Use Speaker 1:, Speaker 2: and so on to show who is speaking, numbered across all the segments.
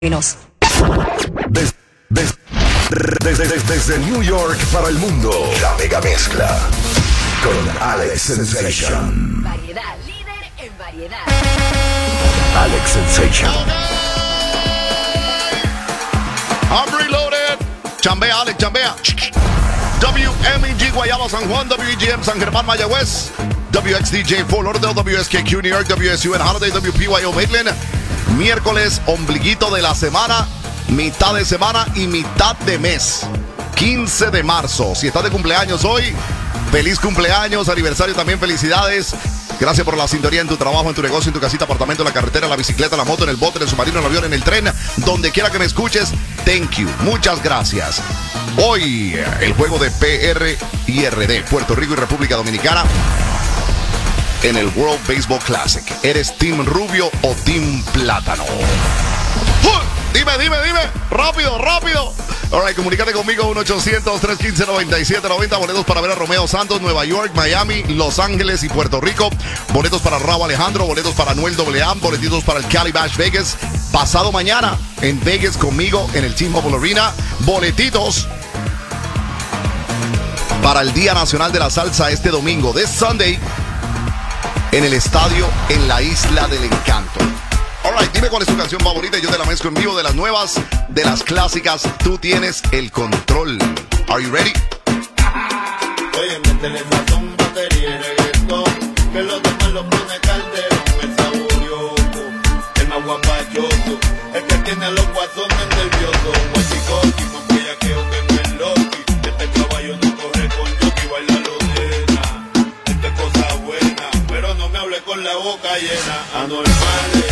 Speaker 1: Desde New York para el mundo, la mega mezcla con Alex Sensation.
Speaker 2: Variedad, líder en variedad.
Speaker 1: Alex Sensation.
Speaker 3: I'm reloaded. Chambea, Alex, chambea. WMEG Guayaba, San Juan, WEGM San Germán, Mayagüez, WXDJ Fort Lauderdale, WSKQ New York, WSUN Holiday, WPYO Maitland. Miércoles, ombliguito de la semana, mitad de semana y mitad de mes. 15 de marzo. Si estás de cumpleaños hoy, feliz cumpleaños, aniversario también, felicidades. Gracias por la sintonía en tu trabajo, en tu negocio, en tu casita, apartamento, en la carretera, en la bicicleta, en la moto, en el bote, en el submarino, en el avión, en el tren, donde quiera que me escuches. Thank you. Muchas gracias. Hoy, el juego de PR y RD, Puerto Rico y República Dominicana, en el World Baseball Classic. ¿Eres Team Rubio o Team Plátano? Dime. Rápido. Alright, comunícate conmigo 1-800-315-9790. Boletos para ver a Romeo Santos, Nueva York, Miami, Los Ángeles y Puerto Rico. Boletos para Raúl Alejandro, boletos para Noel AA, boletitos para el Calibash Vegas. Pasado mañana en Vegas conmigo en el T-Mobile Arena. Boletitos para el Día Nacional de la Salsa este domingo, this Sunday, en el estadio en la Isla del Encanto. Alright, dime cuál es tu canción favorita y yo te la mezclo en vivo, de las nuevas, de las clásicas. Tú tienes el control. Are you ready?
Speaker 4: Oye, métele sazón, batería y reggaetón, que los demás lo pone Calderón, el saborioso, el más guapachoso, el que tiene a los guasones nerviosos. Un guachicoqui, más bellaqueo que no es Loki. Este caballo no corre con jockey, baila lo nena. Esta es cosa buena, pero no me hable con la boca llena. Anormales.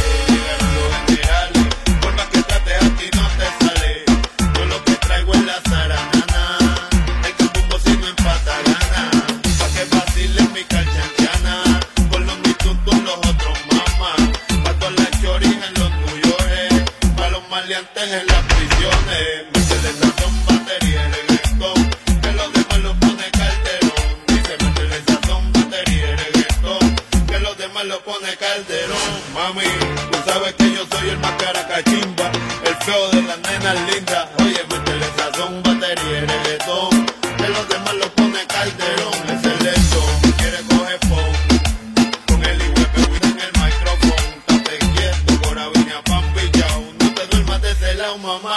Speaker 4: En las prisiones, métele sazón, batería y reggaetón, que los demás lo pone Calderón. Dice, métele sazón, batería y reggaetón, que los demás lo pone Calderón. Mami, tú sabes que yo soy el más caracachimba, el feo de las nenas lindas. Oye, métele sazón, batería y reggaetón, que los demás lo pone Calderón. Es el lechón, quiere coger pon, con el IWP en el micrófono. Estate quieto, corabina, pan pillao. Mamá,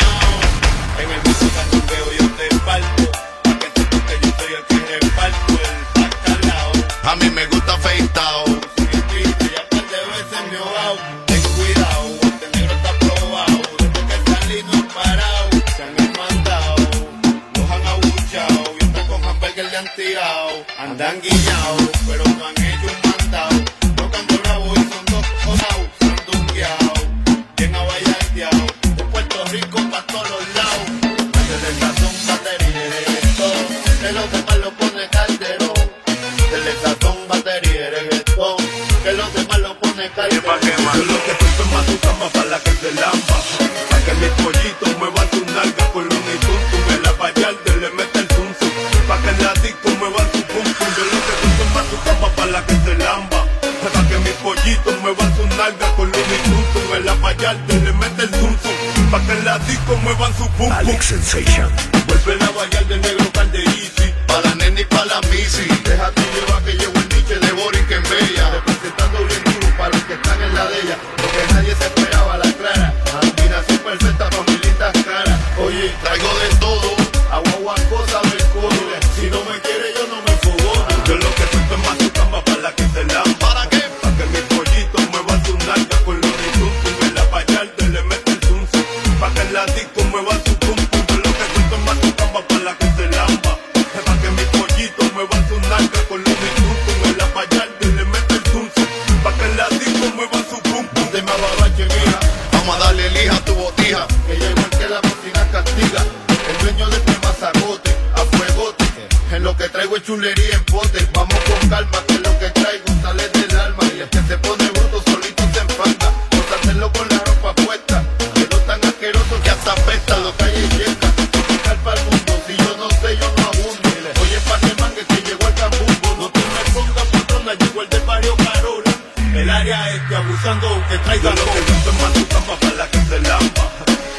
Speaker 4: en el música veo yo te parto, pa' que sepas que yo soy el que reparto el bacalao.
Speaker 3: A mí me gusta afeitado.
Speaker 4: Si viste, ya par de veces me he ahogado. Ten cuidado, este negro está probado. Desde que salí no he parado. Se han mandado, los han abuchado. Y hasta con hamburger le han tirado. Andan guillados, pero no han hecho un mandado. Tocando bravo y son dos cojados. Se han dungueado, bien abayardeado. Rico pa' todos los lados. Métele sazón, batería y reggaetón, que los demás lo pone Calderón. Métele sazón, batería y reggaetón, que los demás lo pone Calderón. Yo lo que estoy más tu cama pa' la que se lampa, pa' que mis pollitos muevan su nalga con los unituntum. En la Vallarde le mete el zum zum, pa' que en la disco muevan su pum pum. Yo lo que estoy más tu cama pa' la que se lampa, pa' que mis pollitos muevan su nalga con los unituntum. En la Vallarde le mete el zum zum, pa' que en la disco muevan su pum pum.
Speaker 1: Alex Sensation.
Speaker 4: Vuelve la bailar del negro Calderisi, pa' la nena y pa' la misi. Déjate llevar que llevo el niche de Boris que en Bella, representando bien duro para los que están en la de ella, porque nadie se esperaba la clara. Combinación perfecta pa' mis lindas caras. Oye, traigo de todo, agua, cosa, ver codo. Si no me quiere yo no me fogono. Yo lo que estoy más su cama pa' la que se la. ¿Para qué? Pa' que mis pollitos muevan su nalga con los dituntum. En la Vallarde le mete el zum zum, pa' que en la disco muevan su pum pum. Yo lo que estoy más su cama pa' la que se lamba, pa' que mis pollitos muevan su nalga con los dituntum. En la Vallarde le mete el zum zum, pa' que en la disco muevan su pum pum. De más babache, mija,
Speaker 3: Vamos a darle lija a tu botija.
Speaker 4: que ya igual que la cocina castiga. El dueño de este mazagote, a fuegote. En lo que traigo es chulería en pote. Vamos con calma, que lo que traigo sale del alma. Y el que se pone bruto solito se enfanta. Por hacerlo con la ropa puesta, quedó tan asqueroso que hasta apesta. Lo calle llena, calpa al mundo. Si yo no sé, yo no abundo. Oye, pa' que mangue que llegó el cambumbo. No te me pongas patrona, llegó el del barrio Carola. El área es que abusando que traiga lo que más tu cama para la que se lampa.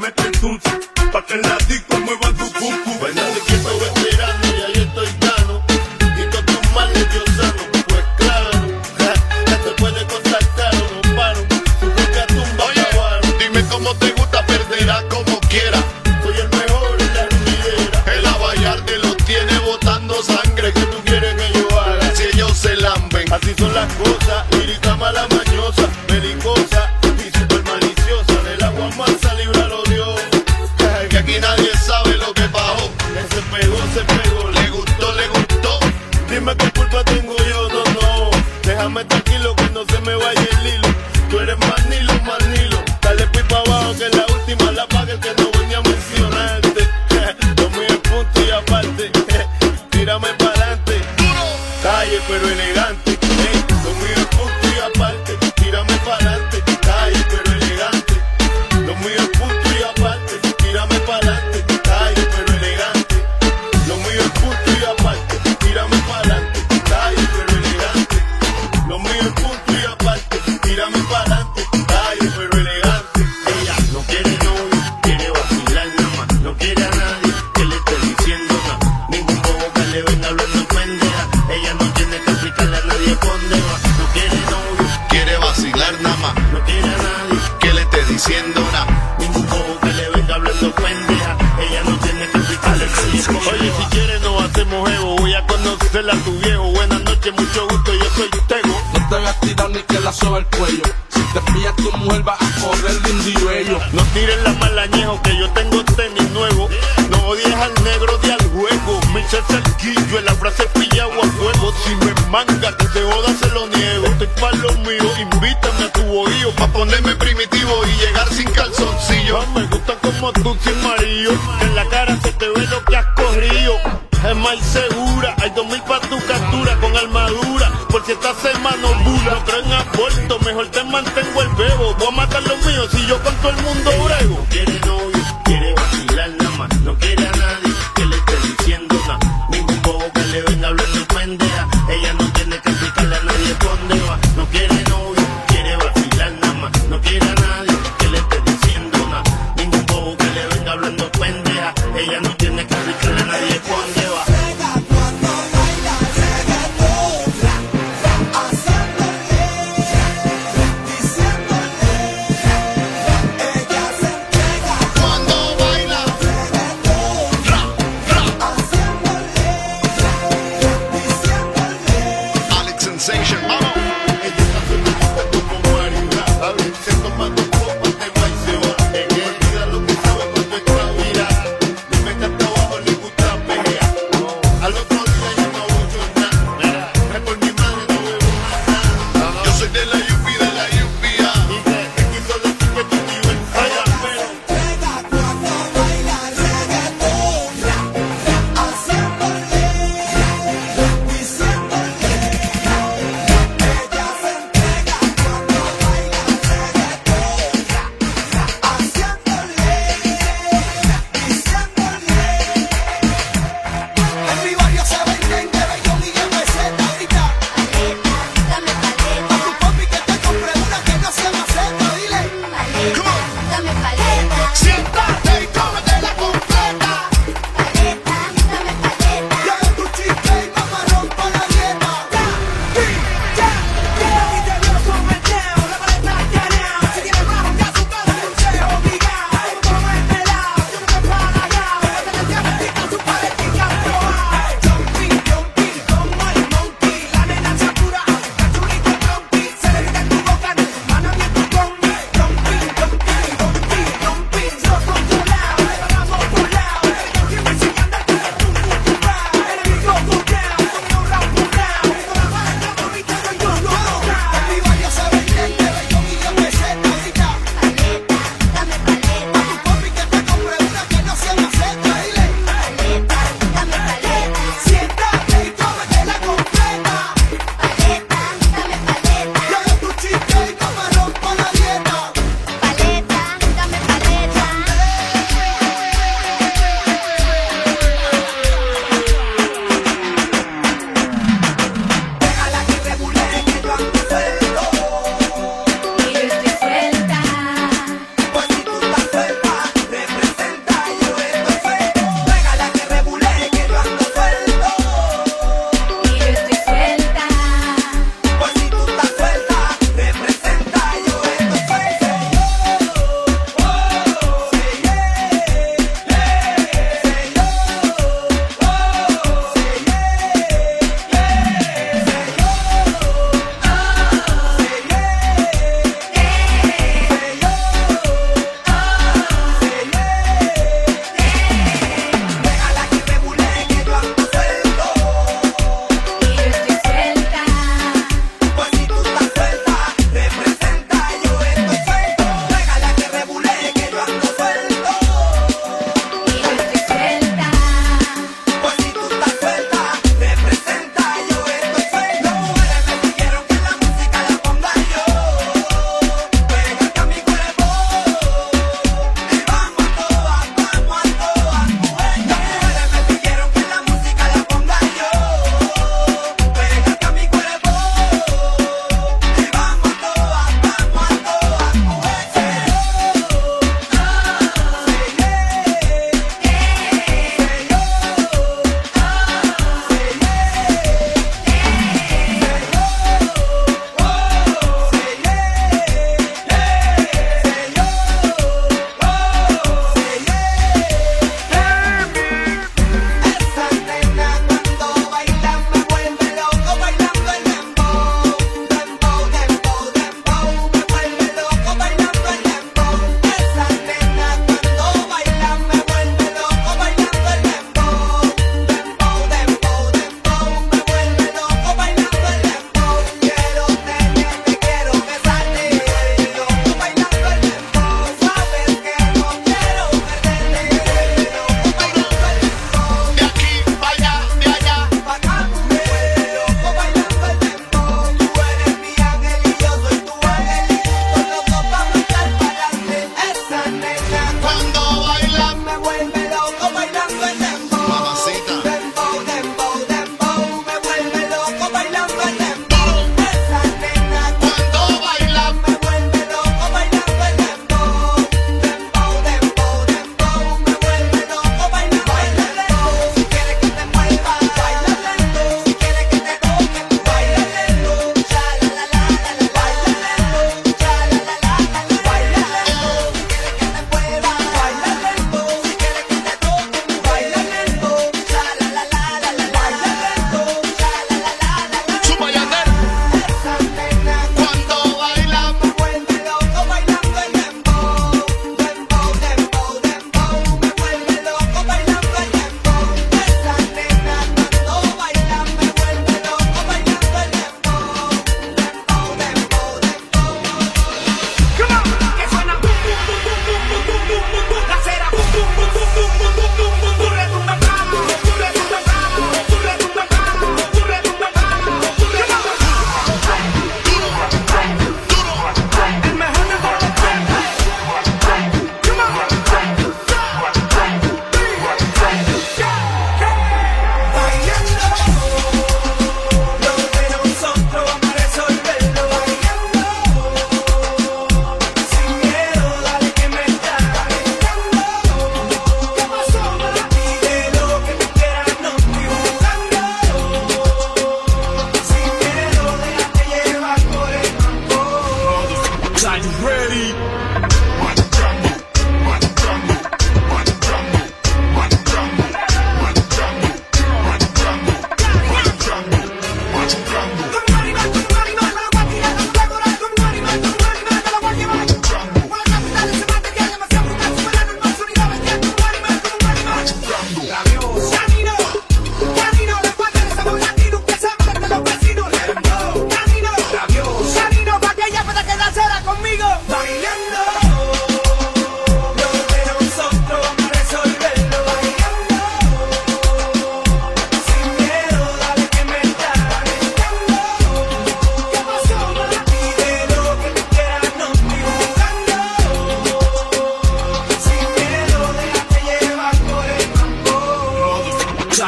Speaker 4: mete el tunce, pa' que en la disco muevan tu cucu. Bailando quieto veterano, ya yo estoy gano, y todos tus males yo sano. Pues claro, ya te puede costar caro, no paro, tu propia tumba.
Speaker 3: Oye, dime cómo te gusta, perderás como quiera.
Speaker 4: Soy el mejor en la ruidera.
Speaker 3: El Abayarde lo tiene botando sangre.
Speaker 4: ¿Qué tú quieres que yo haga?
Speaker 3: Si ellos se lamben.
Speaker 4: Así son las cosas, lírica mala mañosa, belicosa y super maliciosa. Del agua mansa líbralo Dios.
Speaker 3: Que aquí nadie sabe lo que bajó.
Speaker 4: Se pegó,
Speaker 3: Le gustó, le gustó.
Speaker 4: dime qué culpa tengo yo, no. Déjame tranquilo que no se me vaya el hilo. Tú eres manilo. Dale pipa abajo que la última la paga el que no venía a mencionarte. Lo mío es punto y aparte. Tírame pa'lante. Calle pero elegante. Lo mío es punto y aparte. Tírame pa'lante. Calle pero elegante. Lo mío es punto y aparte. Tírame pa'lante. Calle pero elegante. Lo mío es punto y aparte. Tírame pa'lante. Calle pero elegante. Lo mío es punto y aparte. Tírame pa'lante. Calle pero elegante. Ella no quiere novio, quiere vacilar nada más. No quiere a nadie que le esté diciendo nada. Ningún bobo que le venga hablando pendeja. Ella no tiene que explicarle a nadie por dónde va. No quiere novio,
Speaker 3: Quiere vacilar nada más.
Speaker 4: no quiere a nadie.
Speaker 3: Que le esté diciendo nada.
Speaker 4: Ningún bobo que le venga hablando pendeja. Ella no tiene que explicarle a nadie por dónde va. Oye, si quieres no hacemos ego. Voy a conocerla a tu viejo. Buenas noches, mucho gusto, yo soy Tego.
Speaker 5: No te voy a tirar ni que la soba el cuello. Si te pilla tu mujer va a correr de individuo.
Speaker 4: No tiren la malañejo que yo tengo tenis nuevo. No odies al negro de al juego. Michel Cerquillo en la frase pillado a fuego. Si me manga que se joda se lo niego. Estoy pa' lo mío, invítame a tu bohío.
Speaker 3: Pa' ponerme primitivo y llegar sin calzoncillo.
Speaker 4: Me gusta como tú sin marido. Que en la cara se te ve lo que has corrido. Es más segura, hay 2000 pa' tu captura con armadura. Por si esta semana bula, no creo en aborto, mejor te mantengo el bebo. Voy a matar los míos si yo con todo el mundo brego. No quiere novio, quiere vacilar nada más. No quiere a nadie que le esté diciendo nada. Ningún bobo que le venga hablando pendeja. Ella no tiene que explicarle a nadie por dónde va. No quiere novio, quiere vacilar nada más. No quiere a nadie que le esté diciendo nada. Ningún bobo que le venga hablando pendeja. Ella no tiene que explicarle a nadie por dónde va.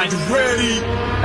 Speaker 5: You ready?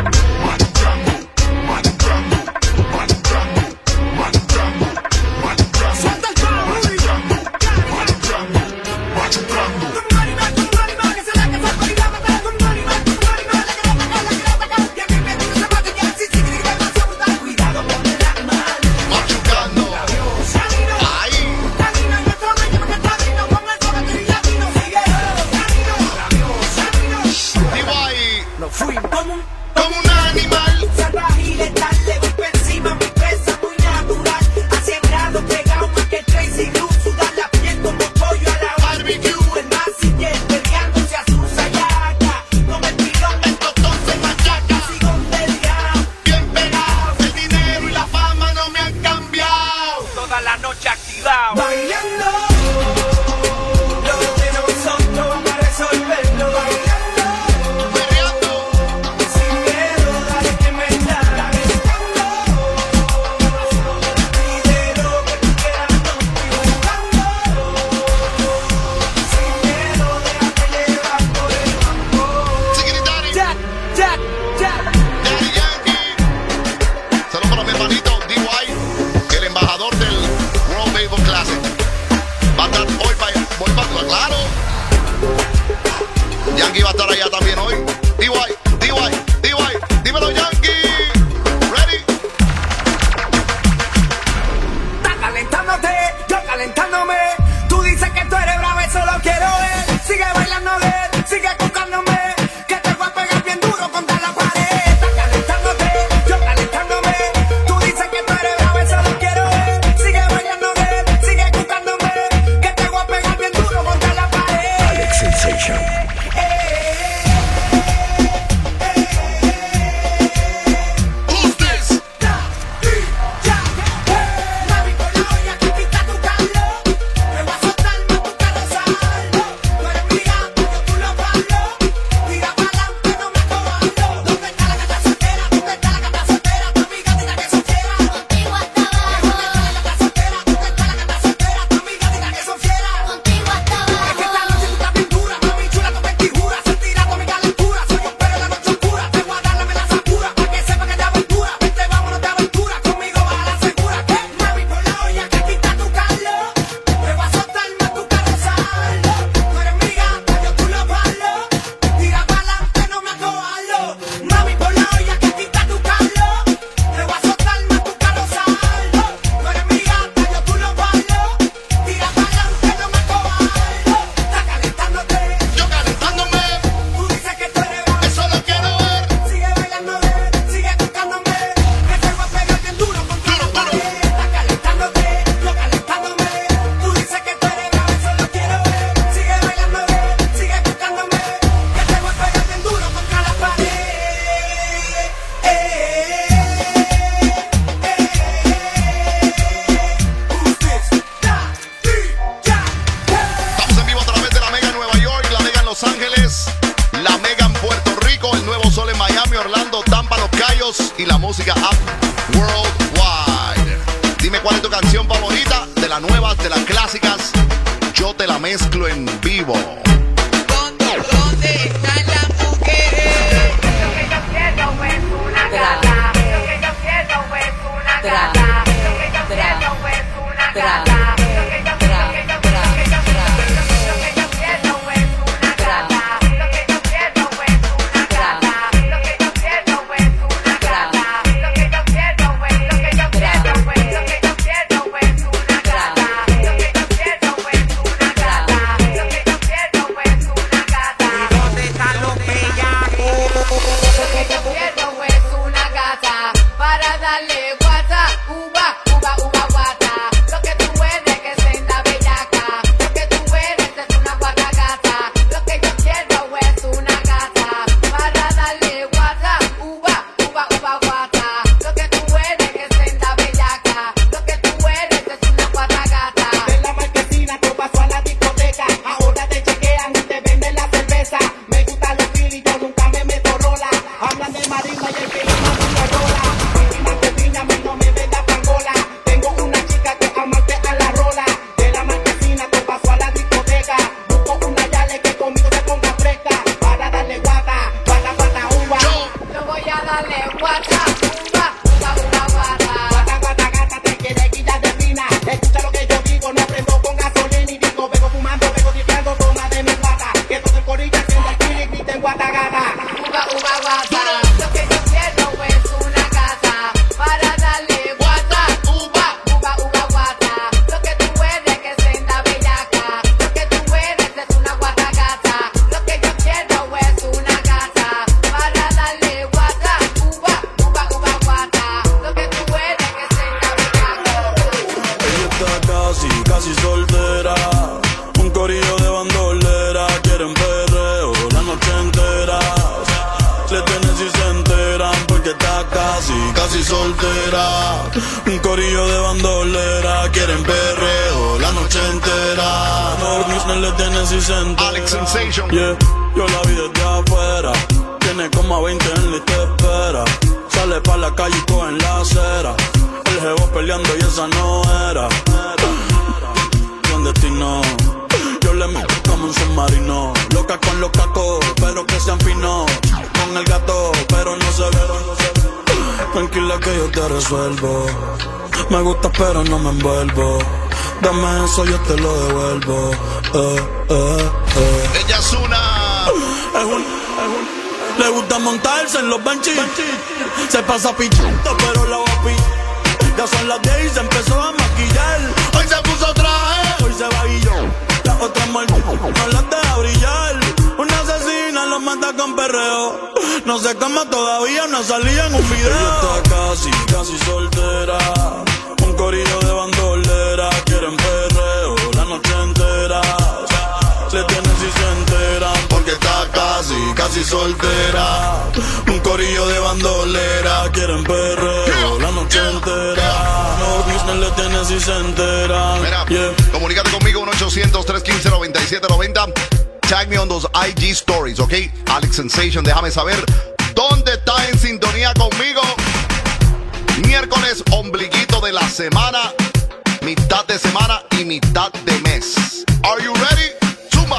Speaker 3: Como un animal
Speaker 6: salvaje y letal, le voy por encima, mi presa muy natural. A 100 grados pegado más que Tracy Luz, sudar la piel como pollo a la barbecue. El más siguiente peleándose a su sayaca, con el pilón del tostón se machaca. Sigo delgado, bien pegado, el dinero y la fama no me han cambiado.
Speaker 7: Toda la noche activado.
Speaker 6: Bailando, lo de nosotros vamos a resolverlo. Bailando.
Speaker 3: Yankee va a estar allá también hoy. DY, dímelo Yankee. Ready.
Speaker 6: Está calentándote, yo calentándome. Tú dices que tú eres brava, eso lo quiero ver. Sigue bailando de él, sigue buscándome. Que te voy a pegar bien duro contra la pared. Está calentándote, yo calentándome. Tú dices que tú eres brava, eso lo quiero ver. Sigue bailando de él, sigue buscándome. Que te voy a pegar bien duro contra la pared.
Speaker 1: Alex Sensation.
Speaker 3: Y la música Up Worldwide. Dime cuál es tu canción favorita, de las nuevas, de las clásicas. Yo te la mezclo en vivo.
Speaker 8: ¿Dónde están las mujeres?
Speaker 2: Lo que yo quiero es una gata. Lo que yo quiero es una gata. Lo que yo quiero es una gata. guata, uva, uva, uva, guata.
Speaker 6: Guata, guata, gata, te quiere quitar de fina. Escucha lo que yo digo, no prendo con gasolina y digo, vengo fumando, vengo tripeando, toma de mi guata. Que todo el corillo haciendo el kili, griten guata, gata.
Speaker 2: Uva, uva, guata. Lo que yo quiero es una casa para darle guata, uva, uva, uva, guata. Lo que tú eres que senda bellaca. Lo que tú eres es una guata gata. Lo que yo quiero es una casa para darle guata, uva, uva, uva, guata. Lo que tú eres que senda bellaca.
Speaker 9: Ella está casi soltera. Un corillo de bandolera. Quieren perreo la noche entera. Le tienen si se enteran porque está casi soltera. Un corillo de bandolera. Quieren perreo la noche entera. No, Disney le tienen si se enteran.
Speaker 3: Alex Sensation.
Speaker 9: Yeah, yo la vi desde afuera. Tiene como 20 en la y te espera. Sale pa' la calle y coge en la acera. El jevo peleando y esa no era. Con destino, yo le meto como un submarino. Loca con los cacos, pero que sean finos. Con el gato, pero no se ve. Tranquila que yo te resuelvo. Me gusta pero no me envuelvo. Dame eso, yo te lo devuelvo.
Speaker 3: Ella es una.
Speaker 9: Le gusta montarse en los benches. Se pasa pichando, pero la guapi. Ya son las 10 y se empezó a maquillar. Hoy se puso traje, hoy se va guillón. La otra muerte no las deja brillar. Una asesina lo mata con perreo. No se cama todavía, no salía en un video. Ella está casi soltera. Un corillo de bandolera. Quieren perreo la noche entera. Le tienen si se enteran porque está casi soltera. Un corillo de bandolera. Quieren perreo la noche entera. No, Disney le tienen si se enteran.
Speaker 3: Mira, comunícate conmigo 1-800-315-9790. Tag me on those IG stories, ¿ok? Alex Sensation, déjame saber dónde está en sintonía conmigo. Miércoles, ombliguito de la semana, mitad de semana y mitad de mes. Are you ready? Zumba.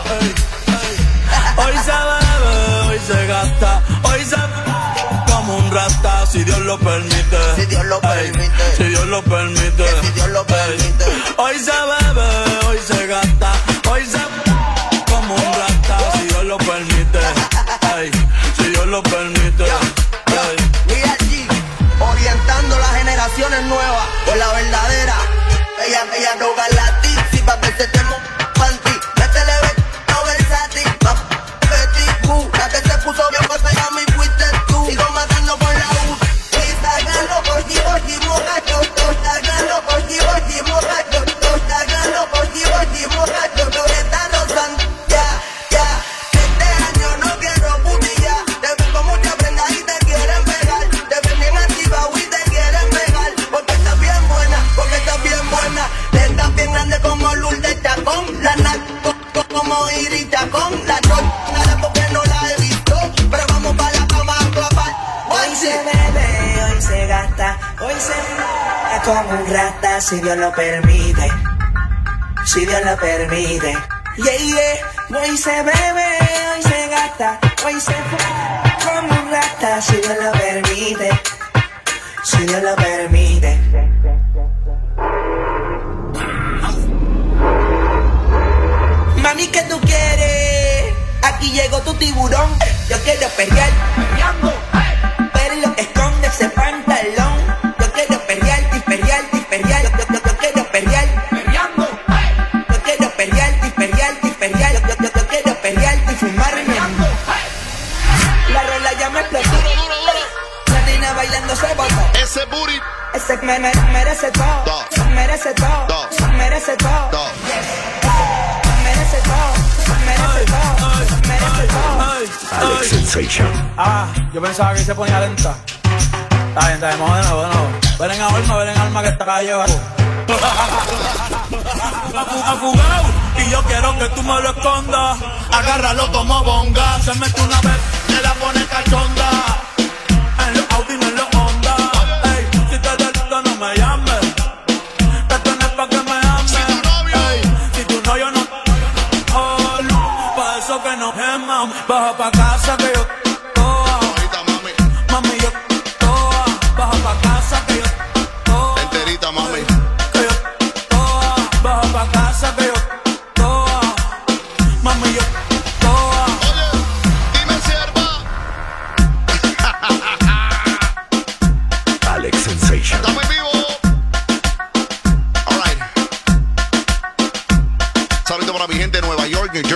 Speaker 9: Hoy se bebe, hoy se gasta, hoy se como un rata, si Dios lo permite.
Speaker 8: Si Dios lo permite.
Speaker 9: Si Dios lo permite.
Speaker 8: Si Dios lo permite.
Speaker 9: Hoy se bebe, hoy se gasta, hoy se como un rata, si Dios lo permite. Ay, si Dios lo permite. Ay.
Speaker 8: Mira allí, orientando las generaciones nuevas por la verdadera. Ella no galati, si pa' verse tengo panty. Métele no versátil, Betty Boo. La que se puso bien pa' pegar mi fuiste tú. Sigo matando por la U. Y sacando por Giboji, mojacho. Sacando por Giboji, mojacho. Sacando por Giboji, mojacho. No le están rozando, ya. Este año no quiero putilla. Te ven con mucha prenda y te quieren pegar. Te ven bien activado y te quieren pegar. Porque estás bien buena, porque estás bien buena. Estás bien grande como Lourdes Chacón. La naco como Iris Chacón. La nada porque no la he visto. Pero vamos para la cama a clapar.
Speaker 10: Hoy se bebe, hoy se gasta, hoy se como un rata, si Dios lo permite. Si Dios lo permite. Yeah. Hoy se bebe, hoy se gasta, hoy se como un rata, si Dios lo permite. Si Dios lo permite. Mami, ¿qué tú quieres? Aquí llegó tu tiburón. Yo quiero perrear, pero lo que esconde ese pantalón. Yo quiero perrear. Yo quiero perrear, Yo quiero perrear y fumarme. La rola ya me explotó. La nena bailando se botó.
Speaker 3: Ese booty.
Speaker 10: Ese merece todo. Merece todo. Merece todo. Merece todo. Merece todo. Merece todo.
Speaker 1: Alex Sensation.
Speaker 5: Yo pensaba que se ponía lenta. Está bien, vamos de nuevo. Ven en alma que está calle abajo.
Speaker 9: Afugado, y yo quiero que tú me lo escondas. Agárralo como bonga. Se mete una vez, te la pone cachonda. En los Audi, no en los Honda. Ey, si te delito no me llames. Esto no es pa' que me ames. Ey, si tu novio no pa' eso que nos geman. Baja pa' casa que yo toa. Mami, yo toa.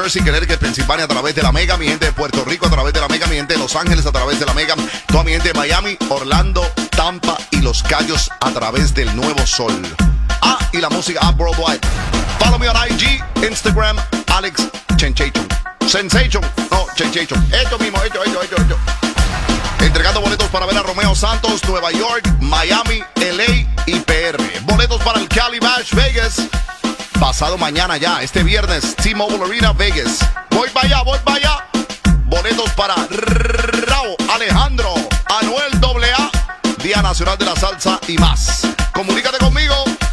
Speaker 3: Jersey, Connecticut, Pensilvania a través de la Mega, mi gente de Puerto Rico a través de la Mega, mi gente de Los Ángeles a través de la Mega, toda mi gente de Miami, Orlando, Tampa y Los Cayos a través del Nuevo Sol. Y la música worldwide. Follow me on IG, Instagram, Alex Chenchation. Sensation, no, Chenchation. Hecho mismo, hecho. Entregando boletos para ver a Romeo Santos, Nueva York, Miami, LA y PR. Boletos para el Cali Bash Vegas. Pasado mañana ya, este viernes, T-Mobile Arena, Vegas. Voy para allá. Boletos para Rao, Alejandro, Anuel AA, Día Nacional de la Salsa y más. Comunícate conmigo,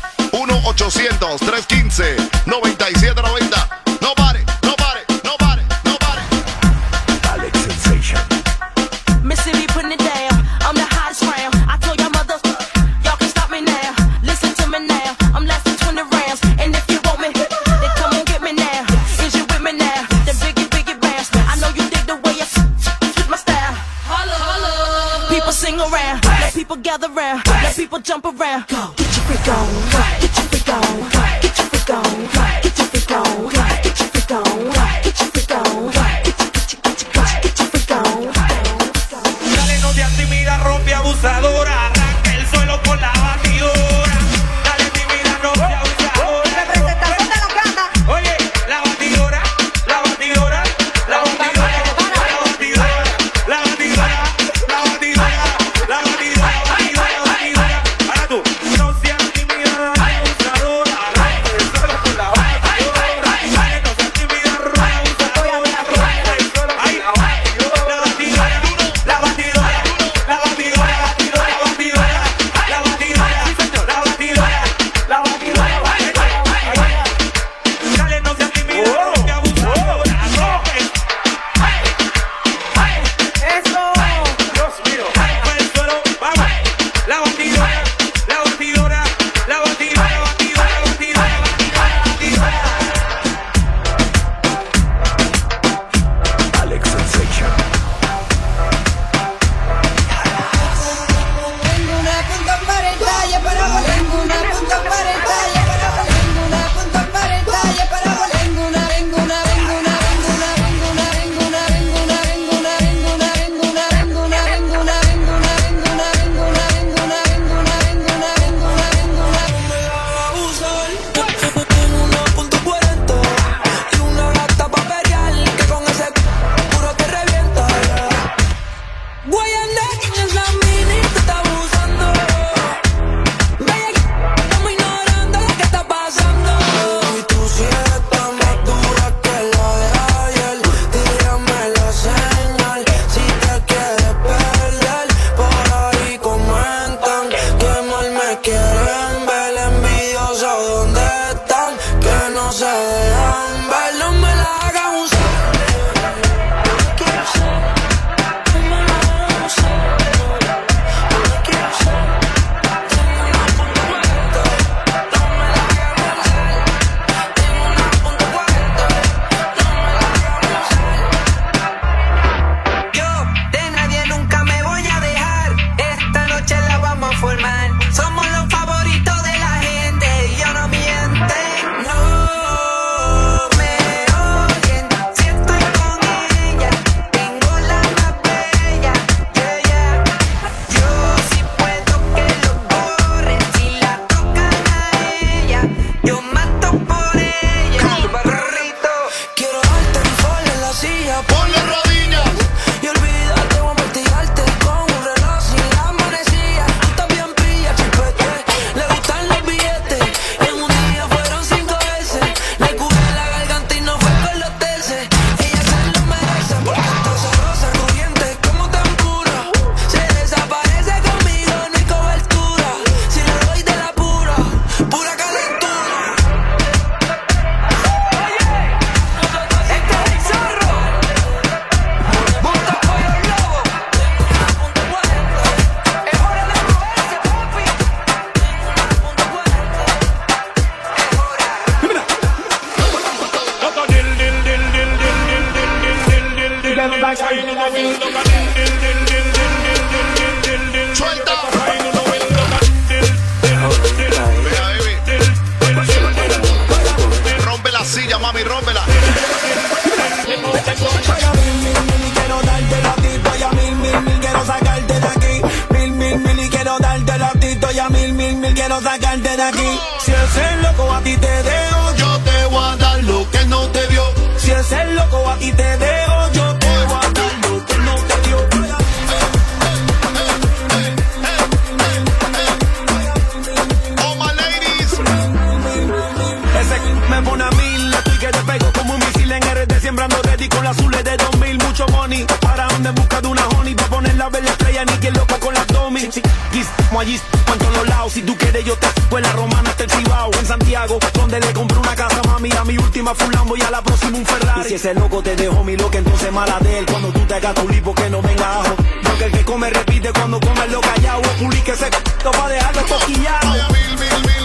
Speaker 3: 1-800-315-9790. No pare.
Speaker 1: Alex Sensation.
Speaker 11: Mississippi putting it down. I'm the hottest round. I told y'all mothers, y'all can stop me now. Listen to me now. I'm less than 20 rounds. And if you want me, then come on get me now. Is you with me now? The biggie bounce. I know you dig the way I switch my style. Holla. People sing around. Let people gather round. Let people jump around. Go. Get your freak on. Get your freak on. Get your freak on. Get your freak on. Get your freak on. Get your freak on. Get your freak on.
Speaker 7: Dale, no te intimida, rompe abusadora. Arranca el suelo con la batidora. Dale, intimida, rompe abusadora.
Speaker 2: Representación de la gana.
Speaker 7: Oye, la batidora. Ahora tú, no seas tímida, abusadora. Arranca el suelo con la batidora. Dale, no seas tímida, rompe abusadora. Arranca el suelo con la batidora. Dale, no seas tímida, rompe abusadora.
Speaker 2: Eso.
Speaker 7: Dios mío. Arranca el suelo, vamos. La batidora.
Speaker 1: Alex Sensation.
Speaker 2: Tengo una punta para el talle para volar. Tengo una punta para el talle para volar. Tengo una punta para el talle para volar. Tengo una.
Speaker 10: Tengo una .40 y una gata pa' pelear, que con ese puro te revienta. Guayande es la mini, te está abusando. Bella, estamos ignorando lo que está pasando. Y tú si eres tan más dura que la de ayer, tírame la señal. Si te quieres perder, por ahí comentan que mal me quieren ver. Envidioso, ¿dónde están? Que no se dejan ver. No me la hagas usar. No me quiero usar. No me la hagas usar. No me quiero usar. Tengo una .40. No me la hagas usar. Tengo una .40. No me la hagas usar. Yo de nadie nunca me voy a dejar. Esta noche la vamos a formar. Somos los favoritos de la gente y yo no miente. No me oyen si estoy con ella. Tengo la más bella, yeah. Yo sí puedo que lo borren si la tocan a ella. Yo mato por ella. Barrito. Quiero darte un sol en la silla.
Speaker 3: Ponle rodillas.
Speaker 10: Y olvídate o investigarte con un reloj sin la manecilla. Está bien pilla, chipete. Le gustan los billetes. En un día fueron 5 veces. Le curé la garganta y no fue con los teces. Ella se lo merece porque esto se rosa corriente como tempura. Se desaparece conmigo, no hay cobertura. Si le doy de la pura calentura. Este es el zorro. Monta pollo lobo. Es hora de moverse, papi.
Speaker 3: Suelta. Venga, baby. Rompe la silla, mami, rómpela.
Speaker 6: Voy a mil y quiero darte la tito. Y a mil quiero sacarte de aquí. Mil y quiero darte la tito. Y a mil quiero sacarte de aquí. Si ese loco a ti te dejo,
Speaker 3: Yo te voy a dar lo que no te dio.
Speaker 6: si ese loco a ti te dejo, yo te voy a dar lo que no te dio.
Speaker 3: Oh, my ladies.
Speaker 6: Ese me pone a 1000, estoy que te pego como un misil en RD, sembrando ready con las azules de 2000, mucho money, para donde en busca de una honey, pa' ponerla a ver la estrella, ni que loco con las domis, como allí, en todos los lados, si tú quieres yo te en la romana, hasta el Cibao, en Santiago, donde le compré una casa, mami, a mi última fue un Lambo y a la próxima un Ferrari, y si ese loco te dejó mi loca, entonces mala de él, cuando tú te hagas tu lipo que no venga ajo, porque el que come repite cuando come lo callado, o puli que se va a dejarlo toquillado.
Speaker 3: Vaya, mil.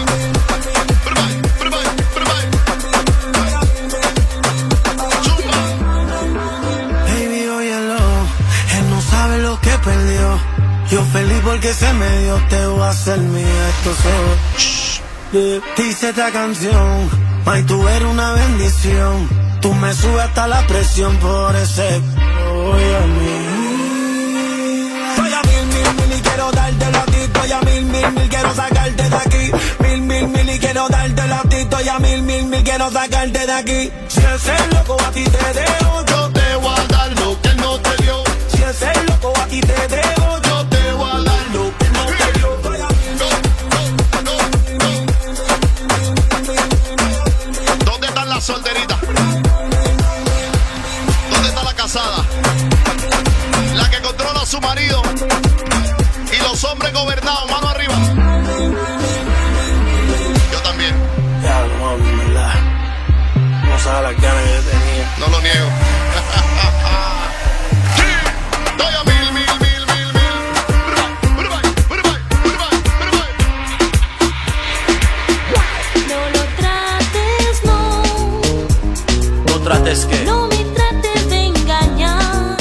Speaker 6: Baby, óyelo, él no sabe lo que perdió. Yo feliz porque se me dio, te voy a hacer mía, esto se dice esta canción, ay, tú eres una bendición. Tú me subes hasta la presión por ese voy a mil. Voy a mil y quiero darte la tito. Y a mil quiero sacarte de aquí. Mil y quiero darte la tito. Y a mil quiero sacarte de aquí. Si ese loco a ti te dejo,
Speaker 3: Yo te voy a dar lo que no te dio.
Speaker 6: si ese loco a ti te dejo, yo te voy a dar lo que no te dio.
Speaker 3: ¿Dónde están las solteritas? ¿Dónde está la casada? La que controla a su marido. Y los hombres gobernados, mano arriba. Yo también.
Speaker 6: Ya, mami, ¿verdad? No sabes las ganas que yo tenía.
Speaker 3: No lo niego. Sí. Doy a mil.
Speaker 11: No lo trates, no.
Speaker 9: No trates que.
Speaker 11: No me trates de engañar.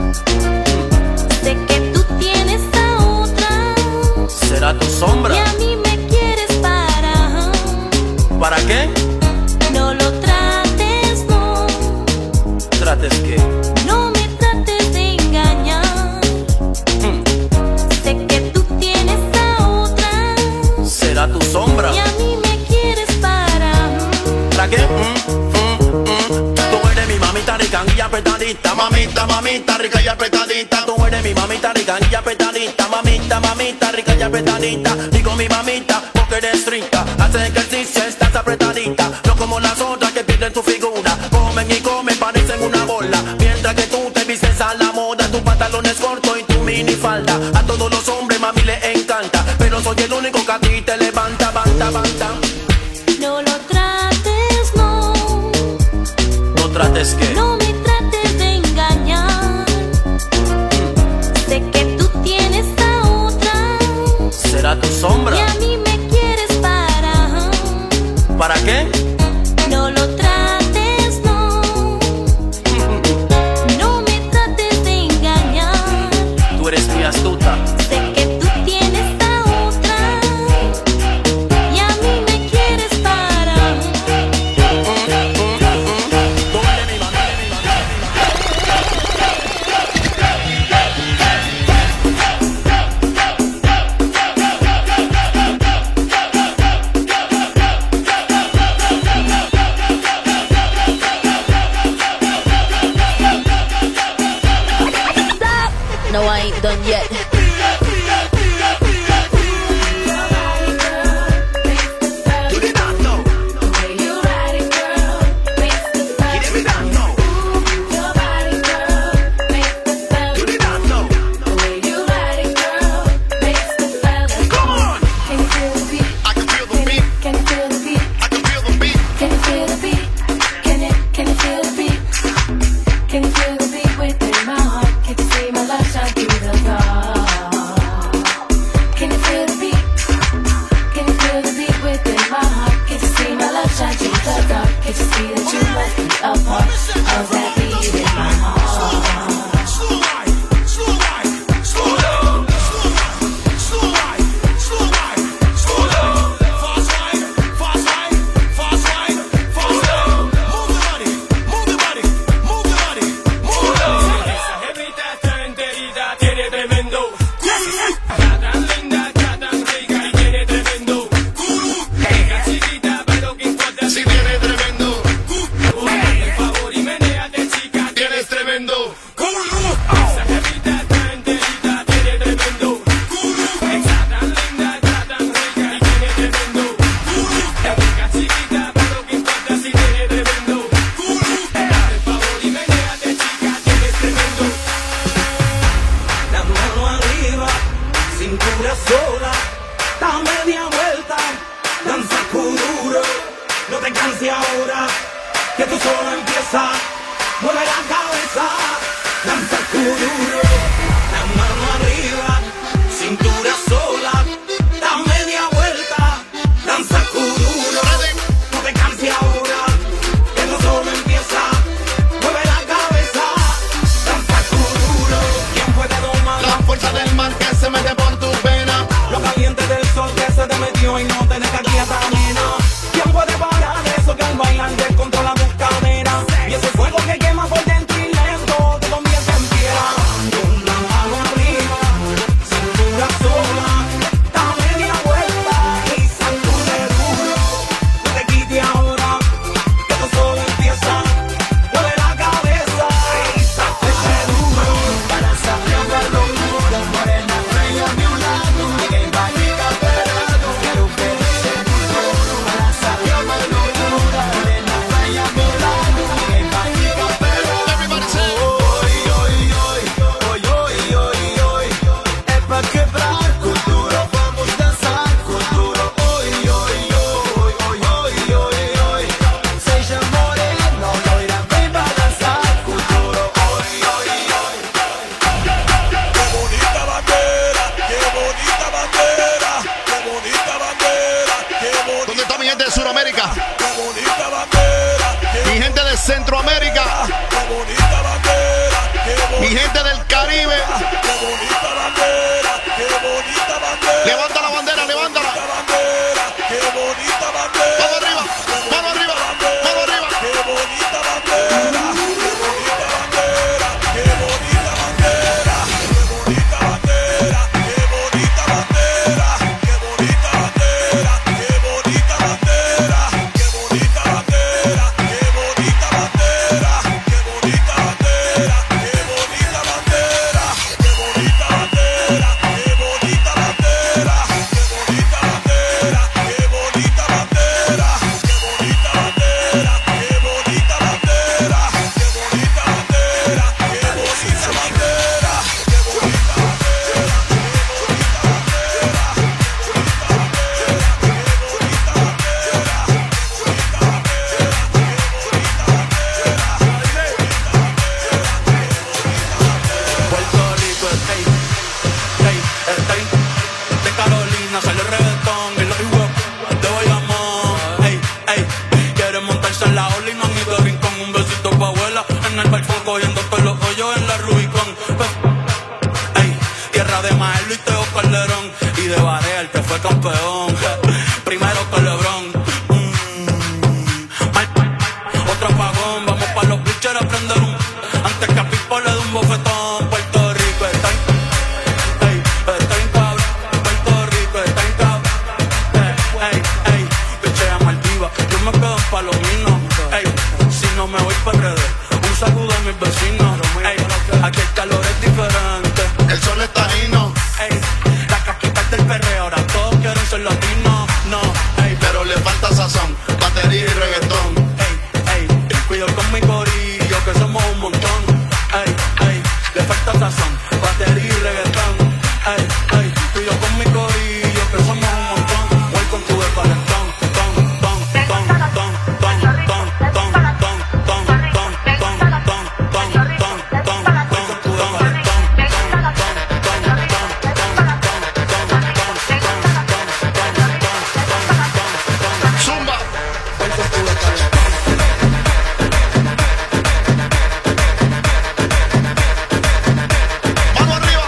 Speaker 11: Sé que tú tienes a otra.
Speaker 9: Será tu sombra.
Speaker 11: Y a mí me quieres parar.
Speaker 9: ¿Para qué?
Speaker 11: No lo trates, no.
Speaker 9: Trates que.
Speaker 11: No me trates de engañar. Sé que tú tienes a otra.
Speaker 9: Será tu sombra.
Speaker 11: Y a mí me quieres parar.
Speaker 9: ¿Para qué? Tú eres mi mamita rica y apretadita. Mamita rica y apretadita. Tú eres mi mamita rica y apretadita. Mamita rica y apretadita. Digo mi mamita porque eres rica. Haces ejercicio, estás apretadita. No como las otras que pierden tu figura. Comen y comen, parecen una bola. Mientras que tú te vistes a la moda. Tu pantalón es corto y tu minifalda. A todos los hombres mami les encanta. Pero soy el único que a ti te levanta, banta.
Speaker 11: No lo trates, no.
Speaker 9: No trates que.
Speaker 11: No me trates de engañar. Sé que tú tienes a otra.
Speaker 9: Será tu sombra.
Speaker 11: Y a mí me quieres parar.
Speaker 9: ¿Para qué?
Speaker 11: No lo trates, no. No me trates de engañar.
Speaker 9: Tú eres mi astuta.
Speaker 11: Sé que tú tienes a otra. Y a mí me quieres parar.
Speaker 9: Tú eres mi mamá.
Speaker 11: No, I ain't done yet.
Speaker 2: Can you feel the beat within my heart? Can you see my love shine through the dark?
Speaker 7: Esa jevita tan querida tiene tremendo culo. Está tan linda, está tan rica y tiene tremendo culo. Es rica chiquita, pero que importa si tiene tremendo culo. Dame el favor y menéate, chica, tienes tremendo.
Speaker 9: La mano arriba, cintura sola, da media vuelta, danza kuduro. No te canses ahora, que tú solo empieza. Mueve la cabeza, danza kuduro. La mano arriba, cintura sola, da media vuelta, danza kuduro. No te canses ahora, que tú solo empieza. Mueve la cabeza, danza kuduro. ¿Quién puede domar la fuerza del mar que se mete por tu vena? Lo caliente del sol que se te metió y no tenés que aquí esta nena. ¿Quién puede parar eso que al bailar descontrola tus caderas? Y ese fuego que quema por dentro y lento te convierte en piedra. Con la mano arriba, cintura sola, da media vuelta y sacude duro. No te quites ahora, que esto solo empieza. Mueve la cabeza y sacude duro. Para salir de locura, morena, rey a mi lado. Ninguém vai ficar parado, quero ver esse futuro. Para salir de locura, morena, rey a mi lado. Ninguém vai ficar parado.
Speaker 3: Everybody say,
Speaker 9: Oi, oi, oi, oi, oi, oi, oi. É pra quebrar cultura, vamos dançar cultura. Oi, oi, oi, oi, oi, oi, oi. Seja morena, loira, vem pra dançar cultura. Oi, oi, oi.
Speaker 7: Qué bonita bandera, qué bonita bandera, qué bonita bandera, qué bonita.
Speaker 3: ¿dónde está mi gente de Sudamérica?
Speaker 7: Qué bonita bandera,
Speaker 3: Mi gente de Centroamérica.
Speaker 7: qué bonita bandera, qué
Speaker 3: Mi gente del Caribe.
Speaker 7: bonita bandera, qué bonita bandera.
Speaker 3: Levanta la bandera, levántala.
Speaker 7: Bandera, qué bonita bandera.
Speaker 3: Mano arriba, mano arriba, mano arriba.
Speaker 7: Qué bonita bandera, qué bonita bandera, qué bonita bandera, qué bonita bandera, qué bonita bandera, qué bonita bandera, qué bonita bandera, qué bonita bandera, qué bonita bandera, qué bonita bandera, qué bonita bandera, qué bonita bandera, qué bonita bandera, qué bonita bandera, qué bonita bandera, qué bonita bandera, qué bonita bandera, qué bonita bandera, qué bonita bandera, qué bonita
Speaker 9: Puerto Rico, ey, ey, ey, de Carolina sale el reggaetón y los hip-hop de Bayamón, ey, ey, quiere montarse en la ola y no han ido a rincón, un besito pa' abuela en el balcón cogiendo todos los hoyos en la Rubicón, ey, tierra de Maelo y Teo Calderón y de Barea el que fue campeón, primero que LeBron, otro apagón, vamos pa' los bleachers a prender un, antes que a Pipo le dé un bofetón. Puerto Rico está en, ey, está en cabrón. Puerto Rico está en cabrón. Ey, ey, pichea Maldiva, yo me quedo en Palomino. Ey, si no me voy para redes, un saludo a mis vecinos. Ey, aquí el calor es diferente.
Speaker 3: El sol está ahí, ¿no?
Speaker 9: Ey, la capital del perreo, ahora todos quieren ser latinos. No, ey,
Speaker 3: Pero le falta sazón, batería y reggaetón.
Speaker 9: ey, cuido con mi corillo que somos un montón. Ey, ey, le falta sazón, batería y reggaetón. Ey, ey, cuido con mi corillo que somos un montón. Welcome to the calentón, ton, ton, ton, ton, ton, ton, ton, ton, ton, ton, ton, ton, ton, ton, ton, welcome to the calentón, ton, ton, ton, ton, ton,
Speaker 3: Zumba.
Speaker 9: welcome to the calentón.
Speaker 3: Mano arriba.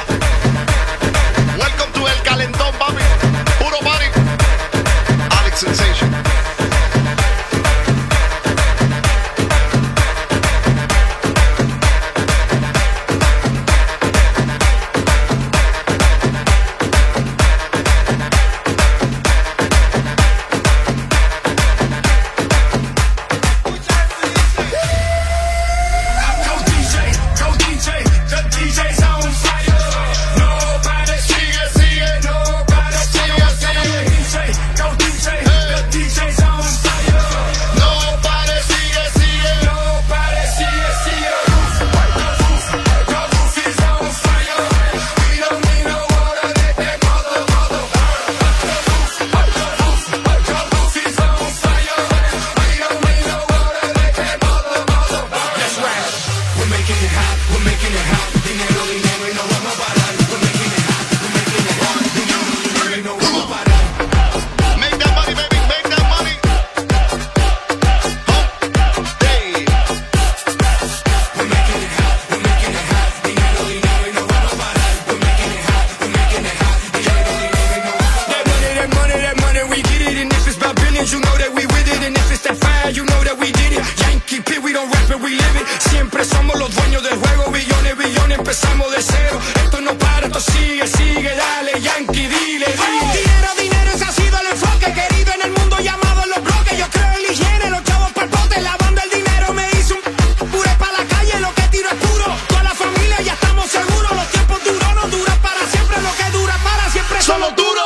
Speaker 3: Make that money, baby, make that money. Hey.
Speaker 6: That money, we get it. And if it's about billions, you know that we with it. And if it's that fire, you know that we did it. Yankee P, we don't rap it, we live it. Siempre somos los dueños del juego. Billones, billones, empezamos de cero. Esto no para, esto sigue, sigue. Dale, Yankee, dile, dile. Dinero, dinero, ese ha sido el enfoque. Querido en el mundo llamado en los bloques. Yo creo en la higiene, los chavos pa'l pote. Lavando el dinero me hizo un puré pa' la calle. Lo que tiro es puro. Toda la familia ya estamos seguros. Los tiempos duros no duran para siempre. Lo que dura para siempre son los duros.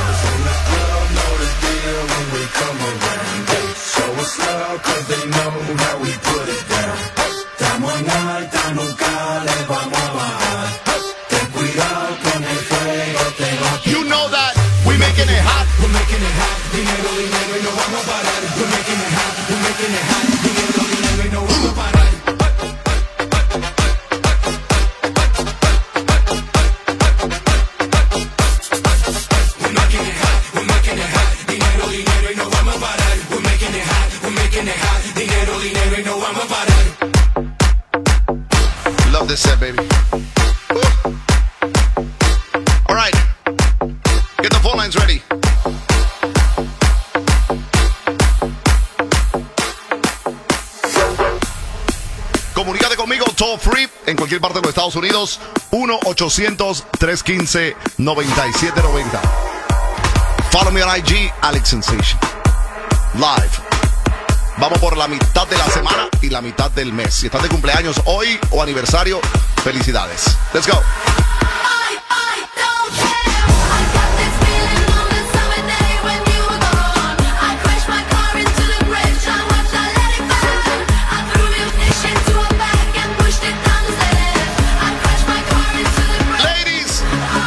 Speaker 3: You know that we making it hot.
Speaker 6: Dinero, dinero y no vamos a parar. We're making it hot, we're making it hot. Dinero, dinero y no vamos a parar. We're making it hot, we're making it hot. Dinero, dinero y no vamos a parar. We're making it hot, we're making it hot. Dinero, dinero y no vamos a parar.
Speaker 3: Love this set, baby. Woo. All right. Get the phone lines ready. Comunícate conmigo toll free en cualquier parte de los Estados Unidos. 1-800-315-9790. Follow me on IG, Alex Sensation. Live. Vamos por la mitad de la semana y la mitad del mes. Si estás de cumpleaños hoy o aniversario, felicidades. Let's go. Ladies.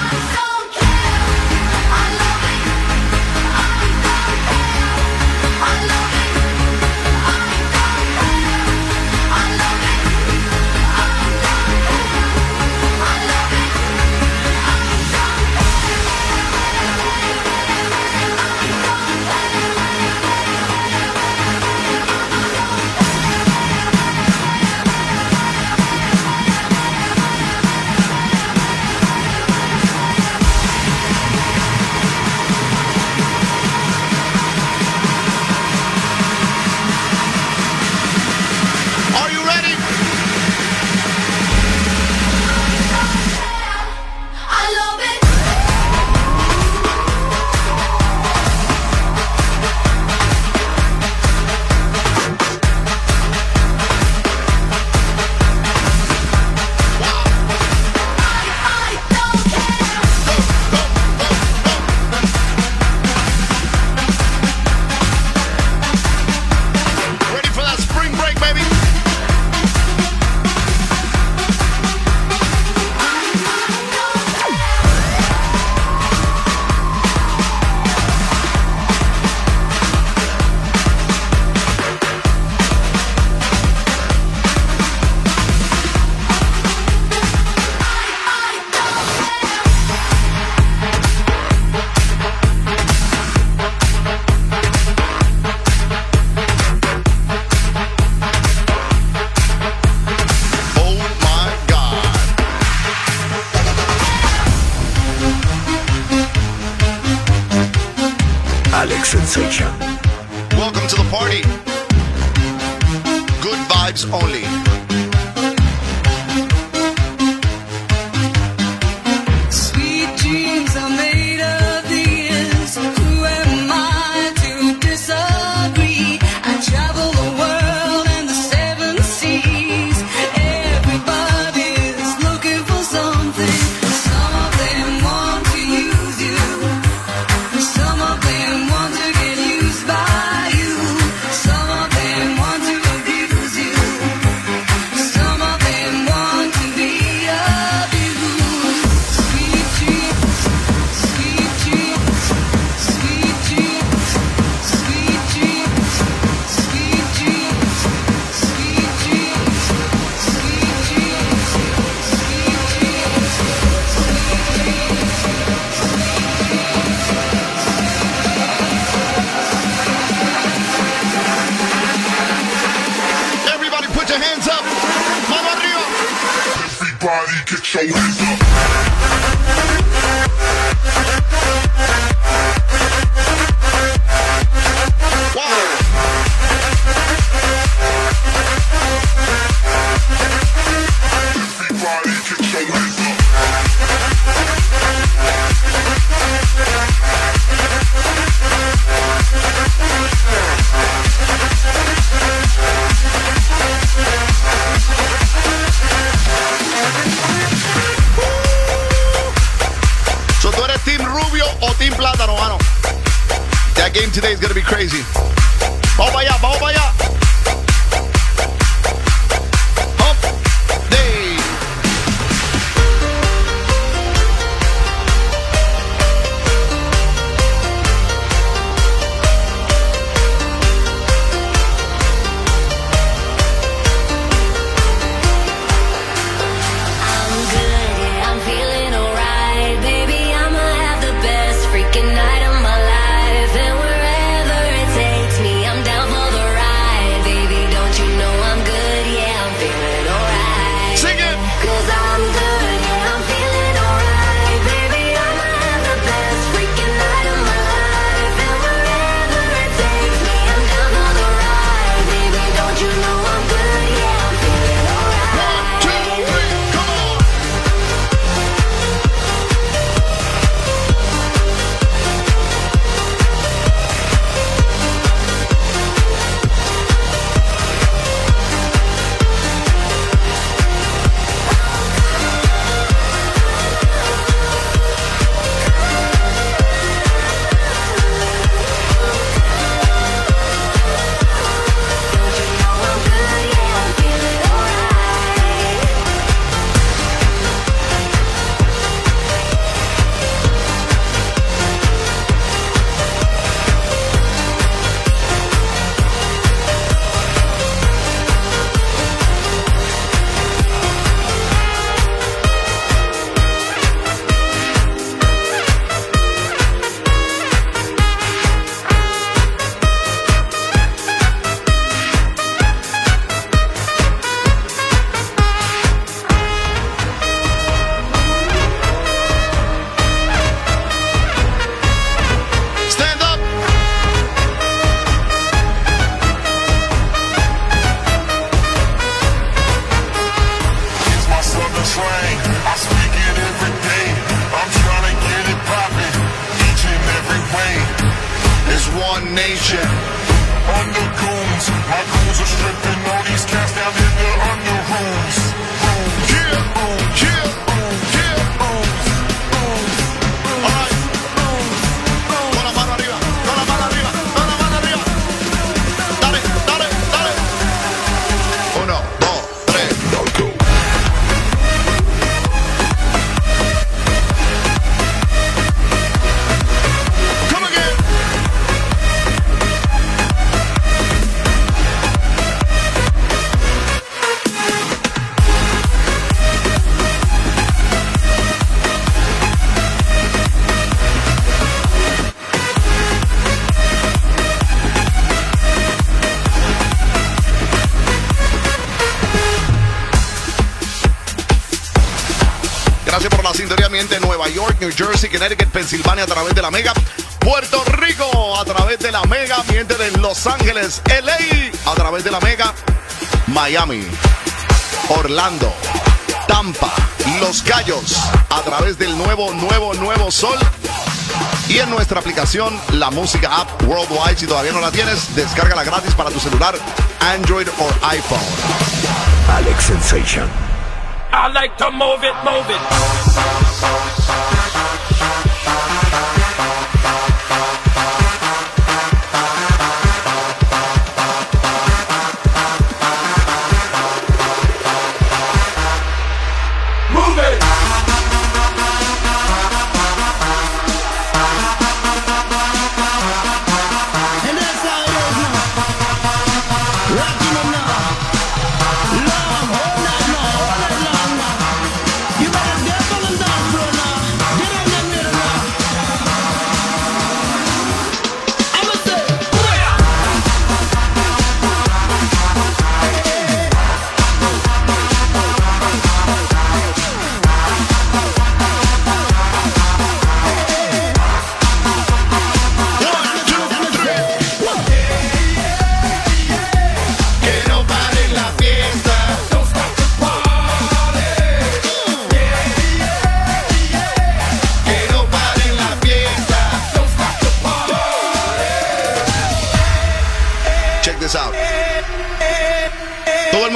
Speaker 3: Are you ready? Ready for that spring break, baby? Oh my God.
Speaker 1: Alex Sensation.
Speaker 3: Welcome to the party. Good vibes only.
Speaker 6: Sweet dreams are made of these. Who am I to disagree? I travel the world and the seven seas. Everybody's looking for something. Some of them want to use you. Some of them want to get used by you. Some of them want to abuse you.
Speaker 12: Everybody get your hands up. Everybody get your hands up.
Speaker 3: So, ¿tú eres Team Rubio o Team Plátano, mano? That game today is gonna be crazy. Vamos para allá, vamos para allá. Hump Day.
Speaker 13: I'm good, yeah, I'm feeling alright. Baby, I'ma have the best freaking night of my life. And wherever it takes me, I'm down for the ride. Baby, don't you know I'm good, yeah, I'm feeling alright.
Speaker 3: Sing it.
Speaker 13: 'Cause I'm good, yeah, I'm feeling alright. Baby, I'ma have the best freaking night of my life. And wherever it takes me, I'm down for the ride. Baby, don't you know I'm good, yeah, I'm feeling alright.
Speaker 3: 1, 2, 3, come on. Stand up.
Speaker 12: It's my southern slang. I speak it every day. I'm trying to get it poppin' each and every way.
Speaker 3: It's one nation.
Speaker 12: Under goons, my goons are stripping all these cats down in the under rooms.
Speaker 3: Yeah, yeah, yeah. All right. Con la mano arriba, con la mano arriba, con la mano arriba. Dale, dale, dale. 1, 2, 3, go. Come again. Gracias por la sintonía, mi gente. Nueva York, New Jersey, Connecticut, Pensilvania a través de la Mega. Puerto Rico a través de la Mega. Mi gente de Los Ángeles, LA a través de la Mega. Miami, Orlando, Tampa, Los Cayos a través del nuevo Sol. Y en nuestra aplicación, la música app Worldwide. Si todavía no la tienes, descárgala gratis para tu celular, Android o iPhone.
Speaker 1: Alex Sensation.
Speaker 5: I like to move it, move it. Move it.
Speaker 6: And that's how it is now. Rocking them now. Long, all night long, all night long now. You better get on the dance floor now.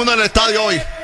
Speaker 3: mundo en el estadio hoy.